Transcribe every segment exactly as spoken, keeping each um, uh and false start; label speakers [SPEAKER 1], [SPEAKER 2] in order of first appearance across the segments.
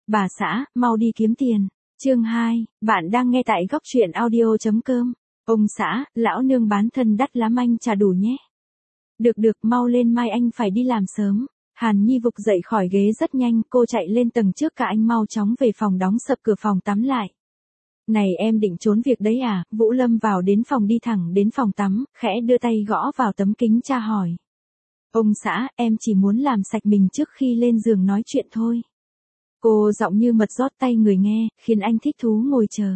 [SPEAKER 1] Bà xã, mau đi kiếm tiền. Chương hai, bạn đang nghe tại góc truyện audio chấm com. Ông xã, lão nương bán thân đắt lắm anh trả đủ nhé. Được được, mau lên, mai anh phải đi làm sớm. Hàn Nhi vực dậy khỏi ghế rất nhanh, cô chạy lên tầng trước, cả anh mau chóng về phòng đóng sập cửa phòng tắm lại. Này em định trốn việc đấy à? Vũ Lâm vào đến phòng, đi thẳng đến phòng tắm, khẽ đưa tay gõ vào tấm kính tra hỏi. Ông xã, em chỉ muốn làm sạch mình trước khi lên giường nói chuyện thôi. Cô giọng như mật rót tay người nghe, khiến anh thích thú ngồi chờ.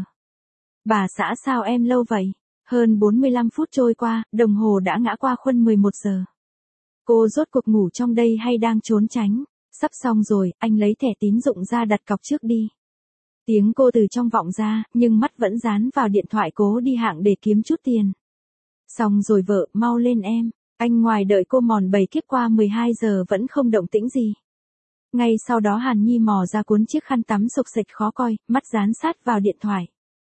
[SPEAKER 1] Bà xã, sao em lâu vậy? Hơn bốn mươi lăm phút trôi qua, đồng hồ đã ngã qua khuôn mười một giờ. Cô rốt cuộc ngủ trong đây hay đang trốn tránh? Sắp xong rồi, anh lấy thẻ tín dụng ra đặt cọc trước đi. Tiếng cô từ trong vọng ra, nhưng mắt vẫn dán vào điện thoại, cố đi hạng để kiếm chút tiền. Xong rồi vợ, mau lên em. Anh ngoài đợi cô mòn bảy kiếp qua mười hai giờ vẫn không động tĩnh gì. Ngay sau đó Hàn Nhi mò ra cuốn chiếc khăn tắm xộc xệch khó coi, mắt dán sát vào điện thoại.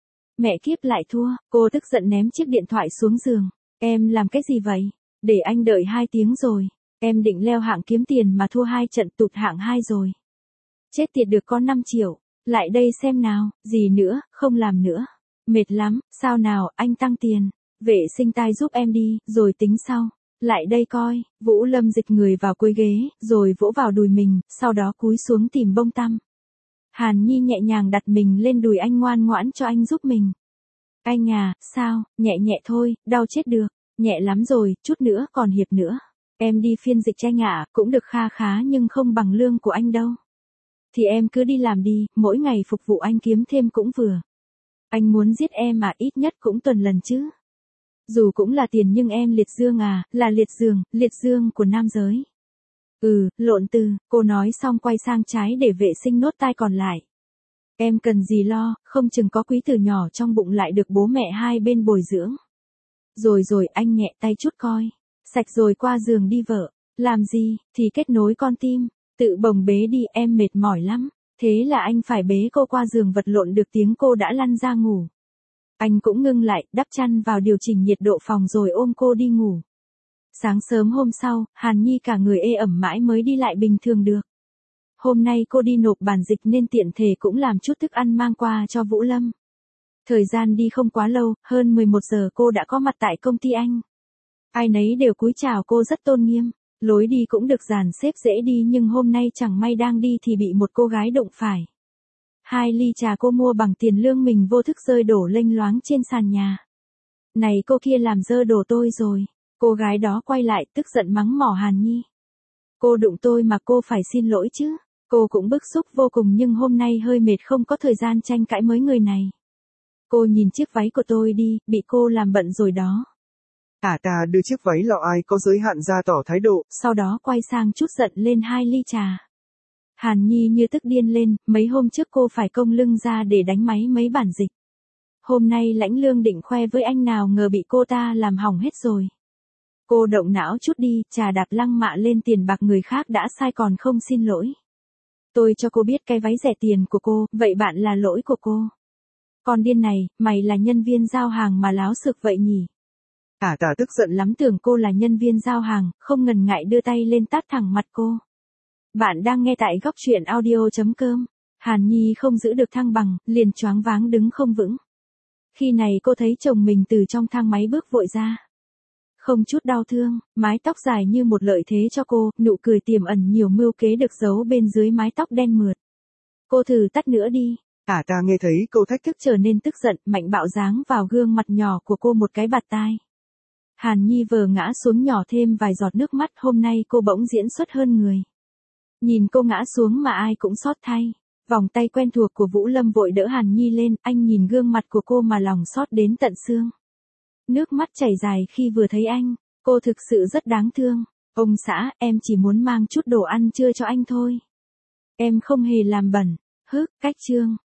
[SPEAKER 1] Mẹ kiếp, lại thua, cô tức giận ném chiếc điện thoại xuống giường. Em làm cái gì vậy? Để anh đợi hai tiếng rồi. Em định leo hạng kiếm tiền mà thua hai trận, tụt hạng hai rồi. Chết tiệt, được có năm triệu. Lại đây xem nào, gì nữa, không làm nữa. Mệt lắm, sao nào, anh tăng tiền. Vệ sinh tai giúp em đi, rồi tính sau. Lại đây coi. Vũ Lâm dịch người vào cuối ghế, rồi vỗ vào đùi mình, sau đó cúi xuống tìm bông tăm. Hàn Nhi nhẹ nhàng đặt mình lên đùi anh, ngoan ngoãn cho anh giúp mình. Anh à, sao, nhẹ nhẹ thôi, đau chết được. Nhẹ lắm rồi, chút nữa còn hiệp nữa. Em đi phiên dịch tranh ạ, cũng được kha khá nhưng không bằng lương của anh đâu. Thì em cứ đi làm đi, mỗi ngày phục vụ anh kiếm thêm cũng vừa. Anh muốn giết em mà ít nhất cũng tuần lần chứ. Dù cũng là tiền nhưng em liệt dương à, là liệt dương, liệt dương của nam giới. Ừ, lộn từ, cô nói xong quay sang trái để vệ sinh nốt tai còn lại. Em cần gì lo, không chừng có quý tử nhỏ trong bụng lại được bố mẹ hai bên bồi dưỡng. Rồi rồi, anh nhẹ tay chút coi. Sạch rồi, qua giường đi vợ. Làm gì, thì kết nối con tim. Tự bồng bế đi, em mệt mỏi lắm. Thế là anh phải bế cô qua giường, vật lộn được tiếng cô đã lăn ra ngủ. Anh cũng ngưng lại, đắp chăn vào, điều chỉnh nhiệt độ phòng rồi ôm cô đi ngủ. Sáng sớm hôm sau, Hàn Nhi cả người ê ẩm mãi mới đi lại bình thường được. Hôm nay cô đi nộp bản dịch nên tiện thể cũng làm chút thức ăn mang qua cho Vũ Lâm. Thời gian đi không quá lâu, hơn mười một giờ cô đã có mặt tại công ty anh. Ai nấy đều cúi chào cô rất tôn nghiêm. Lối đi cũng được dàn xếp dễ đi, nhưng hôm nay chẳng may đang đi thì bị một cô gái đụng phải. Hai ly trà cô mua bằng tiền lương mình vô thức rơi đổ lênh loáng trên sàn nhà. Này cô kia, làm dơ đồ tôi rồi. Cô gái đó quay lại tức giận mắng mỏ Hàn Nhi. Cô đụng tôi mà cô phải xin lỗi chứ. Cô cũng bức xúc vô cùng nhưng hôm nay hơi mệt, không có thời gian tranh cãi với người này. Cô nhìn chiếc váy của tôi đi, bị cô làm bận rồi đó.
[SPEAKER 2] À ta đưa chiếc váy lọ ai có giới hạn ra tỏ thái độ.
[SPEAKER 1] Sau đó quay sang chút giận lên hai ly trà. Hàn Nhi như tức điên lên, mấy hôm trước cô phải công lưng ra để đánh máy mấy bản dịch. Hôm nay lãnh lương định khoe với anh, nào ngờ bị cô ta làm hỏng hết rồi. Cô động não chút đi, trà đạp lăng mạ lên tiền bạc người khác đã sai còn không xin lỗi. Tôi cho cô biết cái váy rẻ tiền của cô, vậy bạn là lỗi của cô. Con điên này, mày là nhân viên giao hàng mà láo xược vậy nhỉ?
[SPEAKER 2] À ta tức
[SPEAKER 1] Giận lắm, tưởng cô là nhân viên giao hàng, không ngần ngại đưa tay lên tát thẳng mặt cô. Bạn đang nghe tại góc truyện audio chấm com. Hàn Nhi không giữ được thăng bằng, liền choáng váng đứng không vững. Khi này cô thấy chồng mình từ trong thang máy bước vội ra. Không chút đau thương, mái tóc dài như một lợi thế cho cô, nụ cười tiềm ẩn nhiều mưu kế được giấu bên dưới mái tóc đen mượt. Cô thử tắt nữa đi.
[SPEAKER 2] À ta nghe thấy câu thách thức
[SPEAKER 1] trở nên tức giận, mạnh bạo giáng vào gương mặt nhỏ của cô một cái bạt tai. Hàn Nhi vờ ngã xuống nhỏ thêm vài giọt nước mắt, hôm nay cô bỗng diễn xuất hơn người. Nhìn cô ngã xuống mà ai cũng xót thay. Vòng tay quen thuộc của Vũ Lâm vội đỡ Hàn Nhi lên, anh nhìn gương mặt của cô mà lòng xót đến tận xương. Nước mắt chảy dài khi vừa thấy anh, cô thực sự rất đáng thương. Ông xã, em chỉ muốn mang chút đồ ăn trưa cho anh thôi. Em không hề làm bẩn. Hức, cách trương.